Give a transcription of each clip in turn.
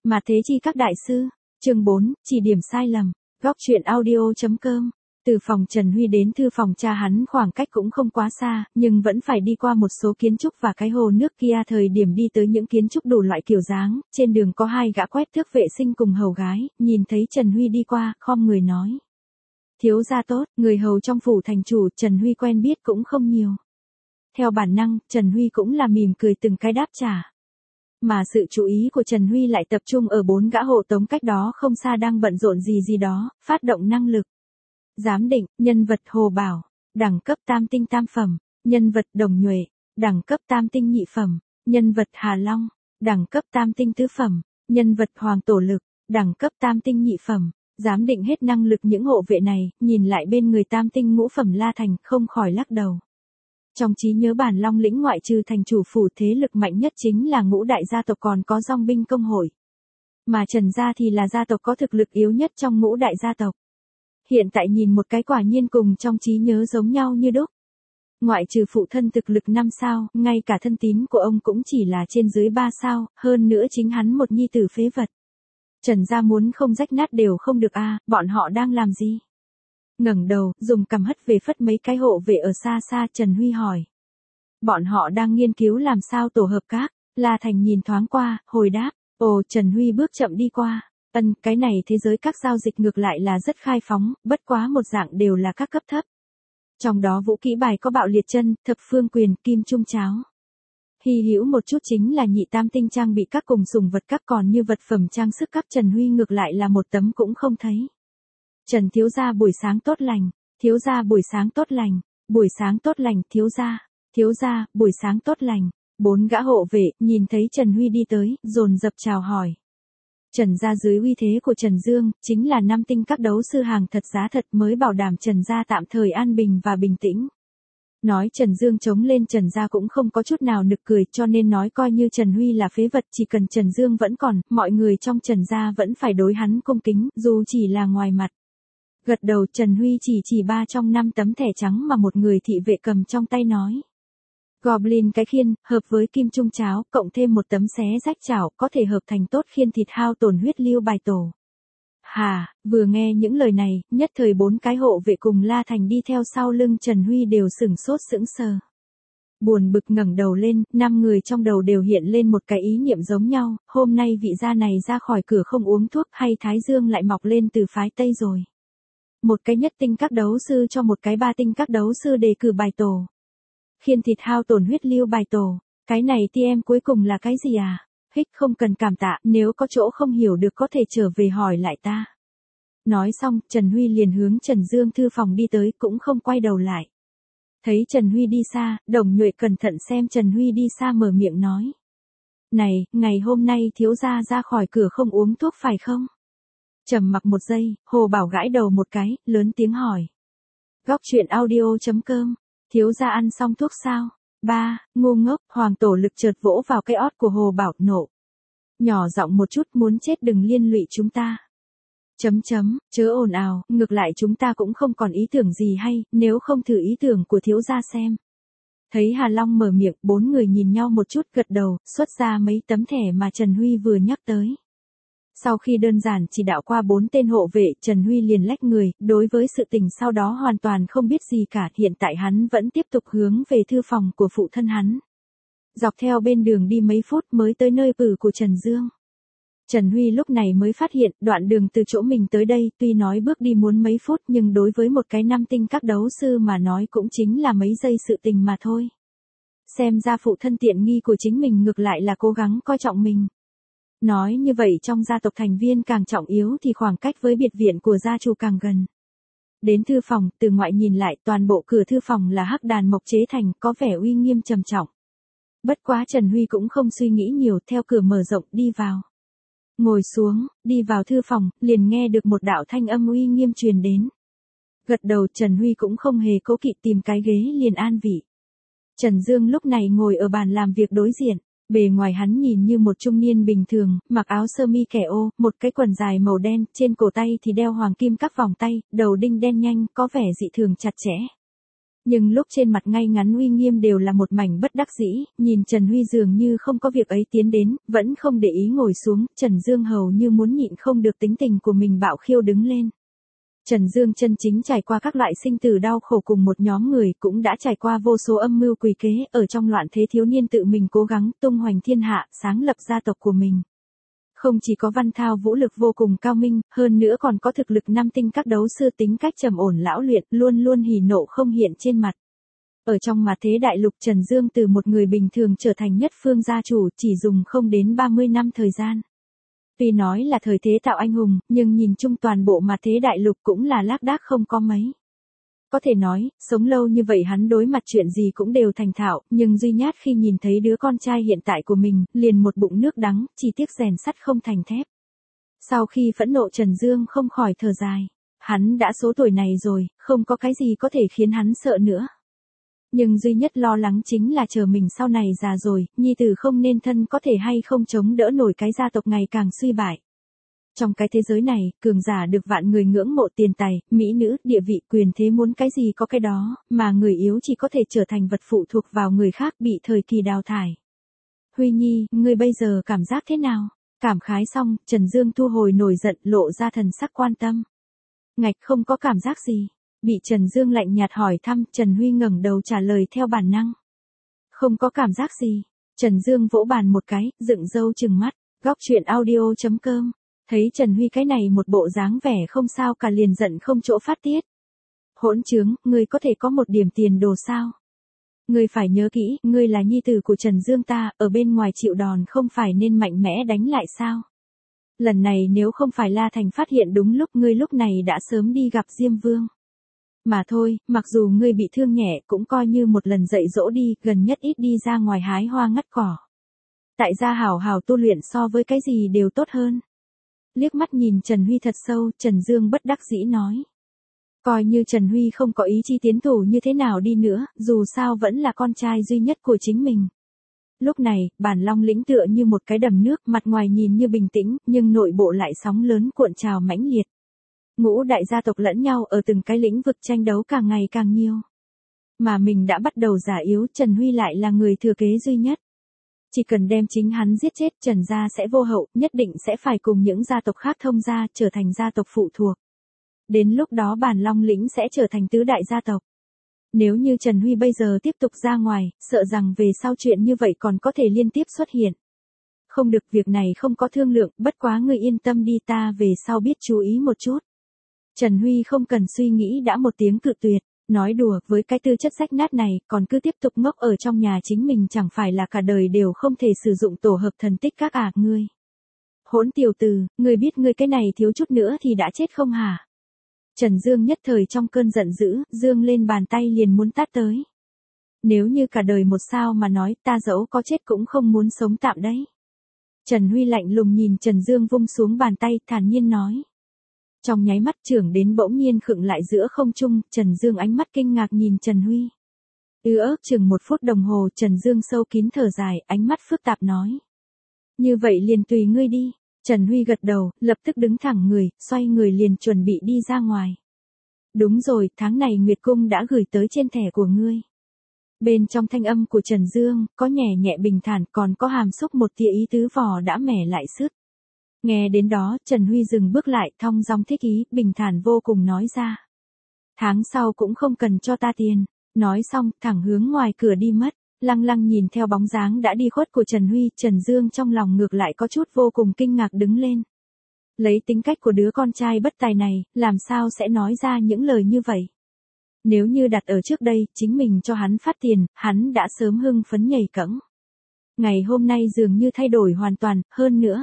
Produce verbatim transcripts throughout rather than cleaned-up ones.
Mà thế chi các đại sư. Chương bốn, chỉ điểm sai lầm. Góc truyện audio.com. Từ phòng Trần Huy đến thư phòng cha hắn khoảng cách cũng không quá xa, nhưng vẫn phải đi qua một số kiến trúc và cái hồ nước kia. Thời điểm đi tới những kiến trúc đủ loại kiểu dáng, trên đường có hai gã quét thước vệ sinh cùng hầu gái, nhìn thấy Trần Huy đi qua, khom người nói. Thiếu gia tốt, người hầu trong phủ thành chủ Trần Huy quen biết cũng không nhiều. Theo bản năng, Trần Huy cũng là mỉm cười từng cái đáp trả. Mà sự chú ý của Trần Huy lại tập trung ở bốn gã hộ tống cách đó không xa đang bận rộn gì gì đó, phát động năng lực. Giám định, nhân vật Hồ Bảo, đẳng cấp tam tinh tam phẩm, nhân vật Đồng Nhuệ, đẳng cấp tam tinh nhị phẩm, nhân vật Hà Long, đẳng cấp tam tinh tứ phẩm, nhân vật Hoàng Tổ Lực, đẳng cấp tam tinh nhị phẩm. Giám định hết năng lực những hộ vệ này, nhìn lại bên người tam tinh ngũ phẩm La Thành, không khỏi lắc đầu. Trong trí nhớ Bản Long lĩnh ngoại trừ thành chủ phủ, thế lực mạnh nhất chính là ngũ đại gia tộc, còn có dòng binh công hội. Mà Trần gia thì là gia tộc có thực lực yếu nhất trong ngũ đại gia tộc. Hiện tại nhìn một cái quả nhiên cùng trong trí nhớ giống nhau như đúc. Ngoại trừ phụ thân thực lực năm sao, ngay cả thân tín của ông cũng chỉ là trên dưới ba sao, hơn nữa chính hắn một nhi tử phế vật. Trần gia muốn không rách nát đều không được a, à, bọn họ đang làm gì? Ngẩng đầu, dùng cằm hất về phất mấy cái hộ vệ ở xa xa, Trần Huy hỏi. Bọn họ đang nghiên cứu làm sao tổ hợp các. La Thành nhìn thoáng qua, hồi đáp. Ồ, Trần Huy bước chậm đi qua. Ân, cái này thế giới các giao dịch ngược lại là rất khai phóng, bất quá một dạng đều là các cấp thấp. Trong đó vũ kỹ bài có bạo liệt chân, thập phương quyền, kim trung cháo. Hy hữu một chút chính là nhị tam tinh trang bị các cùng sùng vật các, còn như vật phẩm trang sức các Trần Huy ngược lại là một tấm cũng không thấy. Trần thiếu gia buổi sáng tốt lành, thiếu gia buổi sáng tốt lành, buổi sáng tốt lành, thiếu gia, thiếu gia, buổi sáng tốt lành. Bốn gã hộ vệ, nhìn thấy Trần Huy đi tới, dồn dập chào hỏi. Trần gia dưới uy thế của Trần Dương, chính là năm tinh các đấu sư hàng thật giá thật mới bảo đảm Trần gia tạm thời an bình và bình tĩnh. Nói Trần Dương chống lên Trần gia cũng không có chút nào nực cười, cho nên nói coi như Trần Huy là phế vật, chỉ cần Trần Dương vẫn còn, mọi người trong Trần gia vẫn phải đối hắn cung kính, dù chỉ là ngoài mặt. Gật đầu, Trần Huy chỉ chỉ ba trong năm tấm thẻ trắng mà một người thị vệ cầm trong tay nói. Goblin cái khiên, hợp với kim trung cháo, cộng thêm một tấm xé rách chảo, có thể hợp thành tốt khiên thịt hao tổn huyết lưu bài tổ. Hà, vừa nghe những lời này, nhất thời bốn cái hộ vệ cùng La Thành đi theo sau lưng Trần Huy đều sửng sốt sững sờ. Buồn bực ngẩng đầu lên, năm người trong đầu đều hiện lên một cái ý niệm giống nhau, hôm nay vị gia này ra khỏi cửa không uống thuốc hay thái dương lại mọc lên từ phái Tây rồi. Một cái nhất tinh các đấu sư cho một cái ba tinh các đấu sư đề cử bài tổ. Khiên thịt hao tổn huyết lưu bài tổ, cái này thì em cuối cùng là cái gì à? Hích không cần cảm tạ, nếu có chỗ không hiểu được có thể trở về hỏi lại ta. Nói xong, Trần Huy liền hướng Trần Dương thư phòng đi tới, cũng không quay đầu lại. Thấy Trần Huy đi xa, Đồng Nhuệ cẩn thận xem Trần Huy đi xa mở miệng nói. Này, ngày hôm nay thiếu gia ra khỏi cửa không uống thuốc phải không? Trầm mặc một giây, Hồ Bảo gãi đầu một cái, lớn tiếng hỏi. Góc truyện audio.com. Thiếu gia ăn xong thuốc sao? Ba, ngu ngốc, Hoàng Tổ Lực chợt vỗ vào cái ót của Hồ Bảo, nộ. Nhỏ giọng một chút, muốn chết đừng liên lụy chúng ta. Chấm chấm, chớ ồn ào, ngược lại chúng ta cũng không còn ý tưởng gì hay, nếu không thử ý tưởng của thiếu gia xem. Thấy Hà Long mở miệng, bốn người nhìn nhau một chút gật đầu, xuất ra mấy tấm thẻ mà Trần Huy vừa nhắc tới. Sau khi đơn giản chỉ đạo qua bốn tên hộ vệ, Trần Huy liền lách người, đối với sự tình sau đó hoàn toàn không biết gì cả, hiện tại hắn vẫn tiếp tục hướng về thư phòng của phụ thân hắn. Dọc theo bên đường đi mấy phút mới tới nơi ở của Trần Dương. Trần Huy lúc này mới phát hiện, đoạn đường từ chỗ mình tới đây, tuy nói bước đi muốn mấy phút nhưng đối với một cái năm tinh các đấu sư mà nói cũng chính là mấy giây sự tình mà thôi. Xem ra phụ thân tiện nghi của chính mình ngược lại là cố gắng coi trọng mình. Nói như vậy trong gia tộc thành viên càng trọng yếu thì khoảng cách với biệt viện của gia chủ càng gần. Đến thư phòng, từ ngoại nhìn lại toàn bộ cửa thư phòng là hắc đàn mộc chế thành, có vẻ uy nghiêm trầm trọng. Bất quá Trần Huy cũng không suy nghĩ nhiều, theo cửa mở rộng đi vào. Ngồi xuống, đi vào thư phòng, liền nghe được một đạo thanh âm uy nghiêm truyền đến. Gật đầu, Trần Huy cũng không hề cố kỵ tìm cái ghế liền an vị. Trần Dương lúc này ngồi ở bàn làm việc đối diện. Bề ngoài hắn nhìn như một trung niên bình thường, mặc áo sơ mi kẻ ô, một cái quần dài màu đen, trên cổ tay thì đeo hoàng kim các vòng tay, đầu đinh đen nhanh, có vẻ dị thường chặt chẽ. Nhưng lúc trên mặt ngay ngắn uy nghiêm đều là một mảnh bất đắc dĩ, nhìn Trần Huy dường như không có việc ấy tiến đến, vẫn không để ý ngồi xuống, Trần Dương hầu như muốn nhịn không được tính tình của mình bạo khiêu đứng lên. Trần Dương chân chính trải qua các loại sinh tử đau khổ cùng một nhóm người, cũng đã trải qua vô số âm mưu quỷ kế, ở trong loạn thế thiếu niên tự mình cố gắng tung hoành thiên hạ, sáng lập gia tộc của mình. Không chỉ có văn thao vũ lực vô cùng cao minh, hơn nữa còn có thực lực năm tinh các đấu sư, tính cách trầm ổn lão luyện, luôn luôn hỉ nộ không hiện trên mặt. Ở trong mà thế đại lục, Trần Dương từ một người bình thường trở thành nhất phương gia chủ, chỉ dùng không đến ba mươi năm thời gian. Tuy nói là thời thế tạo anh hùng, nhưng nhìn chung toàn bộ mà thế đại lục cũng là lác đác không có mấy. Có thể nói, sống lâu như vậy hắn đối mặt chuyện gì cũng đều thành thạo, nhưng duy nhất khi nhìn thấy đứa con trai hiện tại của mình, liền một bụng nước đắng, chỉ tiếc rèn sắt không thành thép. Sau khi phẫn nộ, Trần Dương không khỏi thở dài. Hắn đã số tuổi này rồi, không có cái gì có thể khiến hắn sợ nữa. Nhưng duy nhất lo lắng chính là chờ mình sau này già rồi, nhi tử không nên thân có thể hay không chống đỡ nổi cái gia tộc ngày càng suy bại. Trong cái thế giới này, cường giả được vạn người ngưỡng mộ, tiền tài, mỹ nữ, địa vị, quyền thế, muốn cái gì có cái đó, mà người yếu chỉ có thể trở thành vật phụ thuộc vào người khác, bị thời kỳ đào thải. Huy Nhi, ngươi bây giờ cảm giác thế nào? Cảm khái xong, Trần Dương thu hồi nổi giận, lộ ra thần sắc quan tâm. Ngạch, không có cảm giác gì. Bị Trần Dương lạnh nhạt hỏi thăm, Trần Huy ngẩng đầu trả lời theo bản năng. Không có cảm giác gì. Trần Dương vỗ bàn một cái, dựng râu trừng mắt. Góc truyện audio chấm com. Thấy Trần Huy cái này một bộ dáng vẻ không sao cả liền giận không chỗ phát tiết. Hỗn trướng, ngươi có thể có một điểm tiền đồ sao? Ngươi phải nhớ kỹ, ngươi là nhi tử của Trần Dương ta, ở bên ngoài chịu đòn không phải nên mạnh mẽ đánh lại sao? Lần này nếu không phải La Thành phát hiện đúng lúc, ngươi lúc này đã sớm đi gặp Diêm Vương. Mà thôi, mặc dù ngươi bị thương nhẹ cũng coi như một lần dạy dỗ đi, gần nhất ít đi ra ngoài hái hoa ngắt cỏ. Tại gia hảo hảo tu luyện so với cái gì đều tốt hơn. Liếc mắt nhìn Trần Huy thật sâu, Trần Dương bất đắc dĩ nói. Coi như Trần Huy không có ý chi tiến thủ như thế nào đi nữa, dù sao vẫn là con trai duy nhất của chính mình. Lúc này, Bản Long lĩnh tựa như một cái đầm nước, mặt ngoài nhìn như bình tĩnh, nhưng nội bộ lại sóng lớn cuộn trào mãnh liệt. Ngũ đại gia tộc lẫn nhau ở từng cái lĩnh vực tranh đấu càng ngày càng nhiều. Mà mình đã bắt đầu già yếu, Trần Huy lại là người thừa kế duy nhất. Chỉ cần đem chính hắn giết chết, Trần gia sẽ vô hậu, nhất định sẽ phải cùng những gia tộc khác thông gia, trở thành gia tộc phụ thuộc. Đến lúc đó Bản Long lĩnh sẽ trở thành tứ đại gia tộc. Nếu như Trần Huy bây giờ tiếp tục ra ngoài, sợ rằng về sau chuyện như vậy còn có thể liên tiếp xuất hiện. Không được, việc này không có thương lượng, bất quá ngươi yên tâm đi, ta về sau biết chú ý một chút. Trần Huy không cần suy nghĩ đã một tiếng cự tuyệt, nói đùa, với cái tư chất rách nát này, còn cứ tiếp tục ngốc ở trong nhà chính mình chẳng phải là cả đời đều không thể sử dụng tổ hợp thần tích các à, ngươi. Hỗn tiểu tử, ngươi biết ngươi cái này thiếu chút nữa thì đã chết không hả? Trần Dương nhất thời trong cơn giận dữ, dương lên bàn tay liền muốn tát tới. Nếu như cả đời một sao mà nói, ta dẫu có chết cũng không muốn sống tạm đấy. Trần Huy lạnh lùng nhìn Trần Dương vung xuống bàn tay, thản nhiên nói. Trong nháy mắt trưởng đến bỗng nhiên khựng lại giữa không trung, Trần Dương ánh mắt kinh ngạc nhìn Trần Huy. Ư ớt chừng một phút đồng hồ, Trần Dương sâu kín thở dài, ánh mắt phức tạp nói. Như vậy liền tùy ngươi đi. Trần Huy gật đầu, lập tức đứng thẳng người, xoay người liền chuẩn bị đi ra ngoài. Đúng rồi, tháng này Nguyệt Cung đã gửi tới trên thẻ của ngươi. Bên trong thanh âm của Trần Dương, có nhẹ nhẹ bình thản, còn có hàm xúc một tia ý tứ vò đã mẻ lại sứt. Nghe đến đó, Trần Huy dừng bước lại, thong dong thích ý, bình thản vô cùng nói ra. Tháng sau cũng không cần cho ta tiền. Nói xong, thẳng hướng ngoài cửa đi mất. Lăng lăng nhìn theo bóng dáng đã đi khuất của Trần Huy, Trần Dương trong lòng ngược lại có chút vô cùng kinh ngạc đứng lên. Lấy tính cách của đứa con trai bất tài này, làm sao sẽ nói ra những lời như vậy? Nếu như đặt ở trước đây, chính mình cho hắn phát tiền, hắn đã sớm hưng phấn nhảy cẫng. Ngày hôm nay dường như thay đổi hoàn toàn, hơn nữa.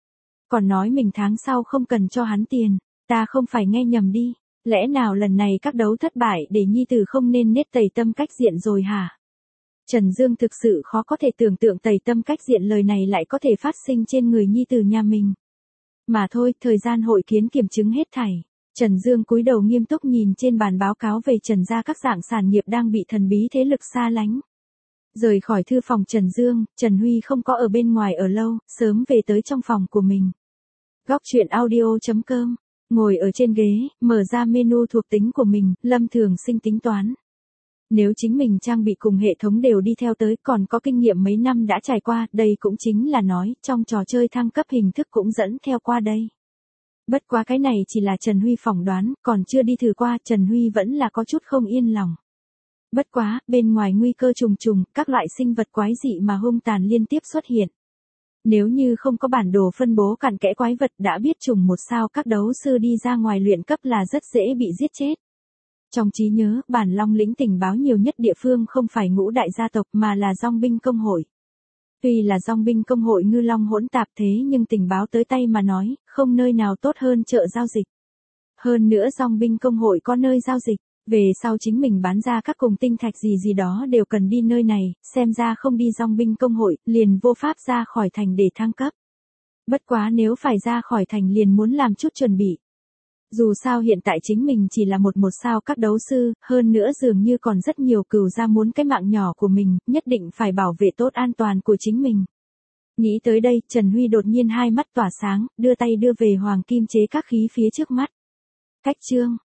Còn nói mình tháng sau không cần cho hắn tiền, ta không phải nghe nhầm đi, lẽ nào lần này các đấu thất bại để nhi tử không nên nết tẩy tâm cách diện rồi hả? Trần Dương thực sự khó có thể tưởng tượng tẩy tâm cách diện lời này lại có thể phát sinh trên người nhi tử nhà mình. Mà thôi, thời gian hội kiến kiểm chứng hết thảy. Trần Dương cúi đầu nghiêm túc nhìn trên bàn báo cáo về Trần gia các dạng sản nghiệp đang bị thần bí thế lực xa lánh. Rời khỏi thư phòng Trần Dương, Trần Huy không có ở bên ngoài ở lâu, sớm về tới trong phòng của mình. Góc truyện audio chấm com, ngồi ở trên ghế, mở ra menu thuộc tính của mình, Lâm Thường Sinh tính toán. Nếu chính mình trang bị cùng hệ thống đều đi theo tới còn có kinh nghiệm mấy năm đã trải qua, đây cũng chính là nói, trong trò chơi thăng cấp hình thức cũng dẫn theo qua đây. Bất quá cái này chỉ là Trần Huy phỏng đoán, còn chưa đi thử qua, Trần Huy vẫn là có chút không yên lòng. Bất quá, bên ngoài nguy cơ trùng trùng, các loại sinh vật quái dị mà hung tàn liên tiếp xuất hiện. Nếu như không có bản đồ phân bố cặn kẽ quái vật đã biết trùng một sao các đấu sư đi ra ngoài luyện cấp là rất dễ bị giết chết. Trong trí nhớ, bản Long lĩnh tình báo nhiều nhất địa phương không phải ngũ đại gia tộc mà là dòng binh công hội. Tuy là dòng binh công hội ngư long hỗn tạp thế nhưng tình báo tới tay mà nói, không nơi nào tốt hơn chợ giao dịch. Hơn nữa dòng binh công hội có nơi giao dịch, về sau chính mình bán ra các cùng tinh thạch gì gì đó đều cần đi nơi này, xem ra không đi dòng binh công hội, liền vô pháp ra khỏi thành để thăng cấp. Bất quá nếu phải ra khỏi thành liền muốn làm chút chuẩn bị. Dù sao hiện tại chính mình chỉ là một một sao các đấu sư, hơn nữa dường như còn rất nhiều cừu gia muốn cái mạng nhỏ của mình, nhất định phải bảo vệ tốt an toàn của chính mình. Nghĩ tới đây, Trần Huy đột nhiên hai mắt tỏa sáng, đưa tay đưa về hoàng kim chế các khí phía trước mắt. Cách chương